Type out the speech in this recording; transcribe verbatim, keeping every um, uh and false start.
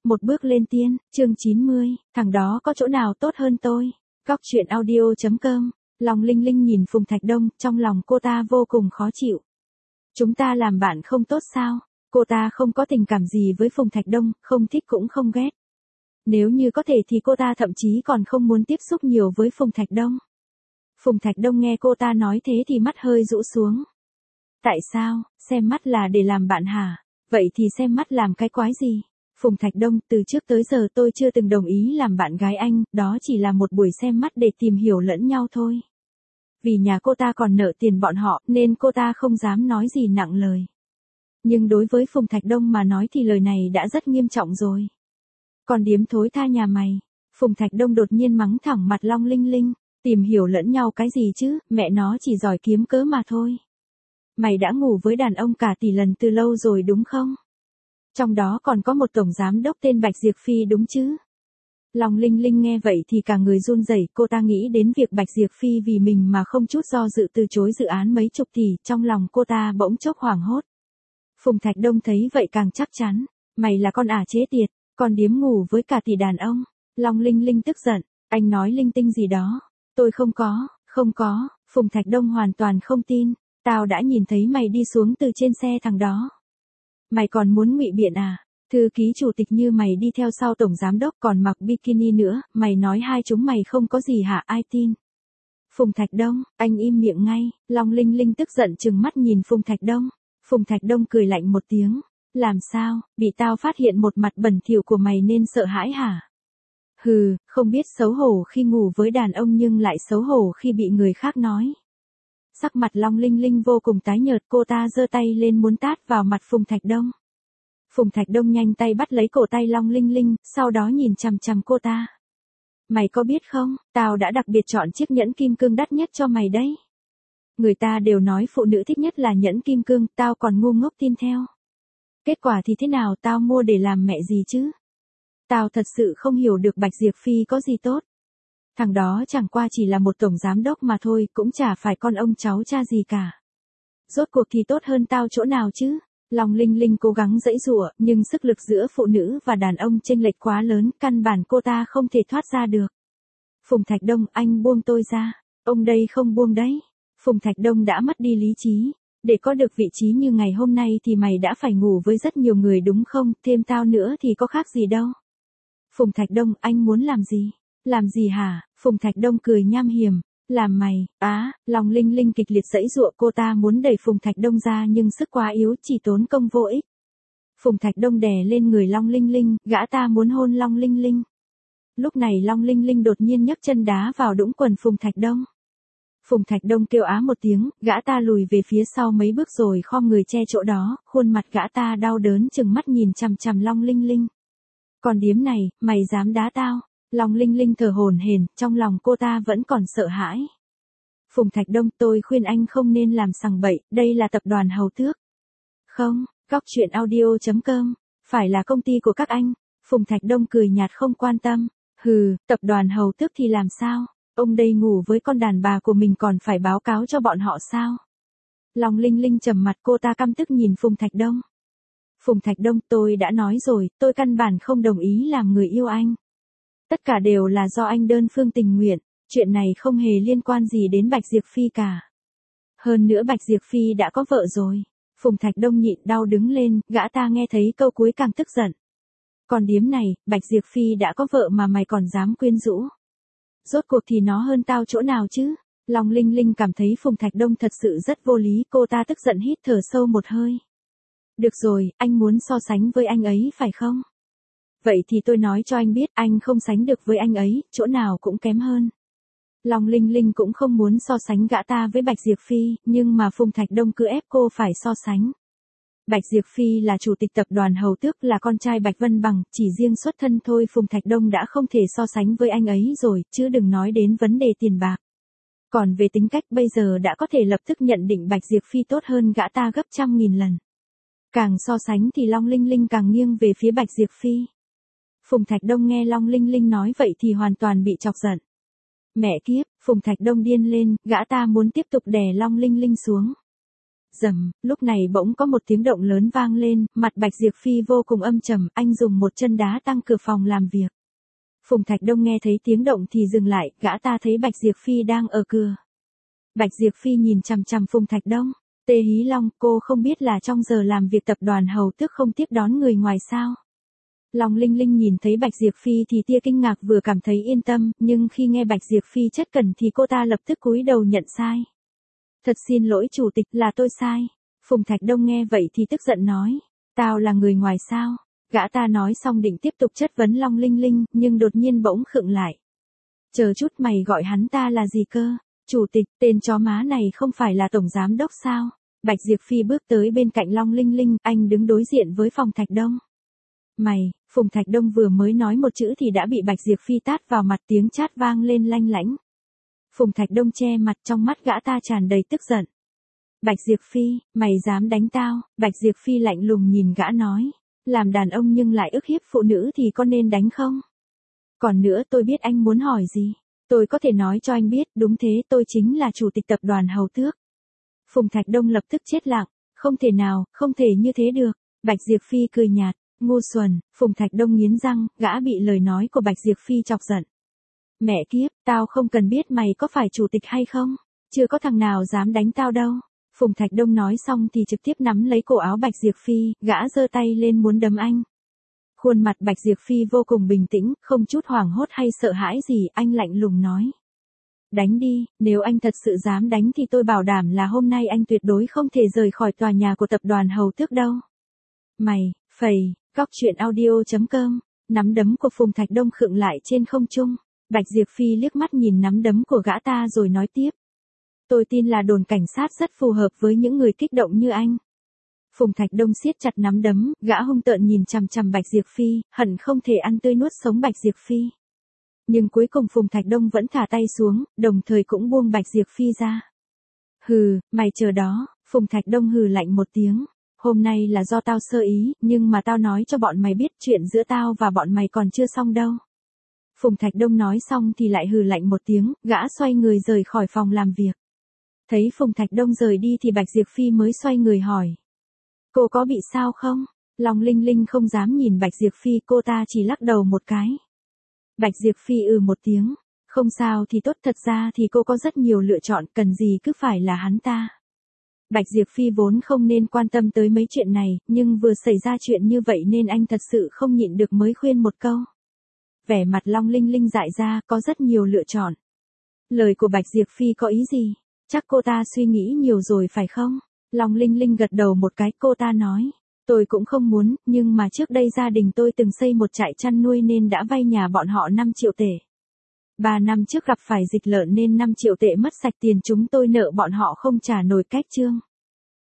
một bước lên tiên, chương chín mươi, thằng đó có chỗ nào tốt hơn tôi? Góc truyện audio chấm com, Long Linh Linh nhìn Phùng Thạch Đông, trong lòng cô ta vô cùng khó chịu. Chúng ta làm bạn không tốt sao? Cô ta không có tình cảm gì với Phùng Thạch Đông, không thích cũng không ghét. Nếu như có thể thì cô ta thậm chí còn không muốn tiếp xúc nhiều với Phùng Thạch Đông. Phùng Thạch Đông nghe cô ta nói thế thì mắt hơi rũ xuống. Tại sao, xem mắt là để làm bạn hả? Vậy thì xem mắt làm cái quái gì? Phùng Thạch Đông, từ trước tới giờ tôi chưa từng đồng ý làm bạn gái anh, đó chỉ là một buổi xem mắt để tìm hiểu lẫn nhau thôi. Vì nhà cô ta còn nợ tiền bọn họ, nên cô ta không dám nói gì nặng lời. Nhưng đối với Phùng Thạch Đông mà nói thì lời này đã rất nghiêm trọng rồi. Còn điếm thối tha nhà mày. Phùng Thạch Đông đột nhiên mắng thẳng mặt Long Linh Linh, tìm hiểu lẫn nhau cái gì chứ, mẹ nó chỉ giỏi kiếm cớ mà thôi. Mày đã ngủ với đàn ông cả tỷ lần từ lâu rồi đúng không? Trong đó còn có một tổng giám đốc tên Bạch Diệp Phi đúng chứ? Long Linh Linh nghe vậy thì cả người run rẩy, cô ta nghĩ đến việc Bạch Diệp Phi vì mình mà không chút do dự từ chối dự án mấy chục tỷ, trong lòng cô ta bỗng chốc hoảng hốt. Phùng Thạch Đông thấy vậy càng chắc chắn, mày là con ả chế tiệt, còn điếm ngủ với cả tỷ đàn ông. Long Linh Linh tức giận, anh nói linh tinh gì đó, tôi không có, không có. Phùng Thạch Đông hoàn toàn không tin, tao đã nhìn thấy mày đi xuống từ trên xe thằng đó. Mày còn muốn ngụy biện à? Thư ký chủ tịch như mày đi theo sau tổng giám đốc còn mặc bikini nữa, mày nói hai chúng mày không có gì hả, ai tin? Phùng Thạch Đông, anh im miệng ngay. Long Linh Linh tức giận trừng mắt nhìn Phùng Thạch Đông. Phùng Thạch Đông cười lạnh một tiếng, làm sao, bị tao phát hiện một mặt bẩn thỉu của mày nên sợ hãi hả? Hừ, không biết xấu hổ khi ngủ với đàn ông nhưng lại xấu hổ khi bị người khác nói. Sắc mặt Long Linh Linh vô cùng tái nhợt, cô ta giơ tay lên muốn tát vào mặt Phùng Thạch Đông. Phùng Thạch Đông nhanh tay bắt lấy cổ tay Long Linh Linh, sau đó nhìn chằm chằm cô ta. Mày có biết không, tao đã đặc biệt chọn chiếc nhẫn kim cương đắt nhất cho mày đấy. Người ta đều nói phụ nữ thích nhất là nhẫn kim cương, tao còn ngu ngốc tin theo. Kết quả thì thế nào, tao mua để làm mẹ gì chứ? Tao thật sự không hiểu được Bạch Diệp Phi có gì tốt. Thằng đó chẳng qua chỉ là một tổng giám đốc mà thôi, cũng chả phải con ông cháu cha gì cả. Rốt cuộc thì tốt hơn tao chỗ nào chứ? Long Linh Linh cố gắng giãy giụa, nhưng sức lực giữa phụ nữ và đàn ông chênh lệch quá lớn, căn bản cô ta không thể thoát ra được. Phùng Thạch Đông, anh buông tôi ra. Ông đây không buông đấy. Phùng Thạch Đông đã mất đi lý trí. Để có được vị trí như ngày hôm nay thì mày đã phải ngủ với rất nhiều người đúng không, thêm tao nữa thì có khác gì đâu. Phùng Thạch Đông, anh muốn làm gì? Làm gì hả? Phùng Thạch Đông cười nham hiểm. Làm mày, á, Long Linh Linh kịch liệt giãy giụa, cô ta muốn đẩy Phùng Thạch Đông ra nhưng sức quá yếu, chỉ tốn công vô ích. Phùng Thạch Đông đè lên người Long Linh Linh, gã ta muốn hôn Long Linh Linh. Lúc này Long Linh Linh đột nhiên nhấc chân đá vào đũng quần Phùng Thạch Đông. Phùng Thạch Đông kêu á một tiếng, gã ta lùi về phía sau mấy bước rồi khom người che chỗ đó, khuôn mặt gã ta đau đớn trừng mắt nhìn chằm chằm Long Linh Linh. Còn điếm này, mày dám đá tao? Long Linh Linh thở hổn hển, trong lòng cô ta vẫn còn sợ hãi. Phùng Thạch Đông, tôi khuyên anh không nên làm sằng bậy, đây là tập đoàn Hầu Tước. Không, góc truyện audio chấm com, phải là công ty của các anh. Phùng Thạch Đông cười nhạt không quan tâm. Hừ, tập đoàn Hầu Tước thì làm sao? Ông đây ngủ với con đàn bà của mình còn phải báo cáo cho bọn họ sao? Long Linh Linh trầm mặt, cô ta căm tức nhìn Phùng Thạch Đông. Phùng Thạch Đông, tôi đã nói rồi, tôi căn bản không đồng ý làm người yêu anh. Tất cả đều là do anh đơn phương tình nguyện, chuyện này không hề liên quan gì đến Bạch Diệp Phi cả. Hơn nữa Bạch Diệp Phi đã có vợ rồi. Phùng Thạch Đông nhịn đau đứng lên, gã ta nghe thấy câu cuối càng tức giận. Còn điếm này, Bạch Diệp Phi đã có vợ mà mày còn dám quyến rũ. Rốt cuộc thì nó hơn tao chỗ nào chứ? Long Linh Linh cảm thấy Phùng Thạch Đông thật sự rất vô lý, cô ta tức giận hít thở sâu một hơi. Được rồi, anh muốn so sánh với anh ấy phải không? Vậy thì tôi nói cho anh biết, anh không sánh được với anh ấy, chỗ nào cũng kém hơn. Long Linh Linh cũng không muốn so sánh gã ta với Bạch Diệp Phi, nhưng mà Phùng Thạch Đông cứ ép cô phải so sánh. Bạch Diệp Phi là chủ tịch tập đoàn Hầu Tước, là con trai Bạch Vân Bằng, chỉ riêng xuất thân thôi Phùng Thạch Đông đã không thể so sánh với anh ấy rồi, chứ đừng nói đến vấn đề tiền bạc. Còn về tính cách bây giờ đã có thể lập tức nhận định Bạch Diệp Phi tốt hơn gã ta gấp trăm nghìn lần. Càng so sánh thì Long Linh Linh càng nghiêng về phía Bạch Diệp Phi. Phùng Thạch Đông nghe Long Linh Linh nói vậy thì hoàn toàn bị chọc giận. Mẹ kiếp, Phùng Thạch Đông điên lên, gã ta muốn tiếp tục đè Long Linh Linh xuống. Rầm, lúc này bỗng có một tiếng động lớn vang lên, mặt Bạch Diệp Phi vô cùng âm trầm, anh dùng một chân đá tăng cửa phòng làm việc. Phùng Thạch Đông nghe thấy tiếng động thì dừng lại, gã ta thấy Bạch Diệp Phi đang ở cửa. Bạch Diệp Phi nhìn chằm chằm Phùng Thạch Đông. Tề Hí Long, cô không biết là trong giờ làm việc tập đoàn Hầu Tước không tiếp đón người ngoài sao? Long Linh Linh nhìn thấy Bạch Diệp Phi thì tia kinh ngạc vừa cảm thấy yên tâm, nhưng khi nghe Bạch Diệp Phi chất cần thì cô ta lập tức cúi đầu nhận sai. Thật xin lỗi chủ tịch, là tôi sai. Phùng Thạch Đông nghe vậy thì tức giận nói, tao là người ngoài sao? Gã ta nói xong định tiếp tục chất vấn Long Linh Linh, nhưng đột nhiên bỗng khựng lại. Chờ chút, mày gọi hắn ta là gì cơ? Chủ tịch, tên chó má này không phải là tổng giám đốc sao? Bạch Diệp Phi bước tới bên cạnh Long Linh Linh, anh đứng đối diện với Phùng Thạch Đông. Mày, Phùng Thạch Đông vừa mới nói một chữ thì đã bị Bạch Diệp Phi tát vào mặt, tiếng chát vang lên lanh lảnh. Phùng Thạch Đông che mặt, trong mắt gã ta tràn đầy tức giận. Bạch Diệp Phi, mày dám đánh tao? Bạch Diệp Phi lạnh lùng nhìn gã nói, làm đàn ông nhưng lại ức hiếp phụ nữ thì có nên đánh không? Còn nữa, tôi biết anh muốn hỏi gì. Tôi có thể nói cho anh biết, đúng thế, tôi chính là chủ tịch tập đoàn Hầu Tước. Phùng Thạch Đông lập tức chết lặng, không thể nào, không thể như thế được. Bạch Diệp Phi cười nhạt, ngu xuẩn. Phùng Thạch Đông nghiến răng, gã bị lời nói của Bạch Diệp Phi chọc giận. Mẹ kiếp, tao không cần biết mày có phải chủ tịch hay không, chưa có thằng nào dám đánh tao đâu. Phùng Thạch Đông nói xong thì trực tiếp nắm lấy cổ áo Bạch Diệp Phi, gã giơ tay lên muốn đấm anh. Khuôn mặt Bạch Diệp Phi vô cùng bình tĩnh, không chút hoảng hốt hay sợ hãi gì, anh lạnh lùng nói. Đánh đi, nếu anh thật sự dám đánh thì tôi bảo đảm là hôm nay anh tuyệt đối không thể rời khỏi tòa nhà của tập đoàn Hầu Tước đâu. Mày, phầy, góc truyện audio chấm com, nắm đấm của Phùng Thạch Đông khựng lại trên không trung. Bạch Diệp Phi liếc mắt nhìn nắm đấm của gã ta rồi nói tiếp. Tôi tin là đồn cảnh sát rất phù hợp với những người kích động như anh. Phùng Thạch Đông siết chặt nắm đấm, gã hung tợn nhìn chằm chằm Bạch Diệp Phi, hận không thể ăn tươi nuốt sống Bạch Diệp Phi. Nhưng cuối cùng Phùng Thạch Đông vẫn thả tay xuống, đồng thời cũng buông Bạch Diệp Phi ra. Hừ, mày chờ đó. Phùng Thạch Đông hừ lạnh một tiếng. Hôm nay là do tao sơ ý, nhưng mà tao nói cho bọn mày biết chuyện giữa tao và bọn mày còn chưa xong đâu. Phùng Thạch Đông nói xong thì lại hừ lạnh một tiếng, gã xoay người rời khỏi phòng làm việc. Thấy Phùng Thạch Đông rời đi thì Bạch Diệp Phi mới xoay người hỏi. Cô có bị sao không? Long Linh Linh không dám nhìn Bạch Diệp Phi, cô ta chỉ lắc đầu một cái. Bạch Diệp Phi ừ một tiếng. Không sao thì tốt, thật ra thì cô có rất nhiều lựa chọn, cần gì cứ phải là hắn ta. Bạch Diệp Phi vốn không nên quan tâm tới mấy chuyện này, nhưng vừa xảy ra chuyện như vậy nên anh thật sự không nhịn được mới khuyên một câu. Vẻ mặt Long Linh Linh dại ra, có rất nhiều lựa chọn. Lời của Bạch Diệp Phi có ý gì? Chắc cô ta suy nghĩ nhiều rồi phải không? Long Linh Linh gật đầu một cái, cô ta nói. Tôi cũng không muốn, nhưng mà trước đây gia đình tôi từng xây một trại chăn nuôi nên đã vay nhà bọn họ năm triệu tệ. Ba năm trước gặp phải dịch lợn nên năm triệu tệ mất sạch, tiền chúng tôi nợ bọn họ không trả nổi cách chương.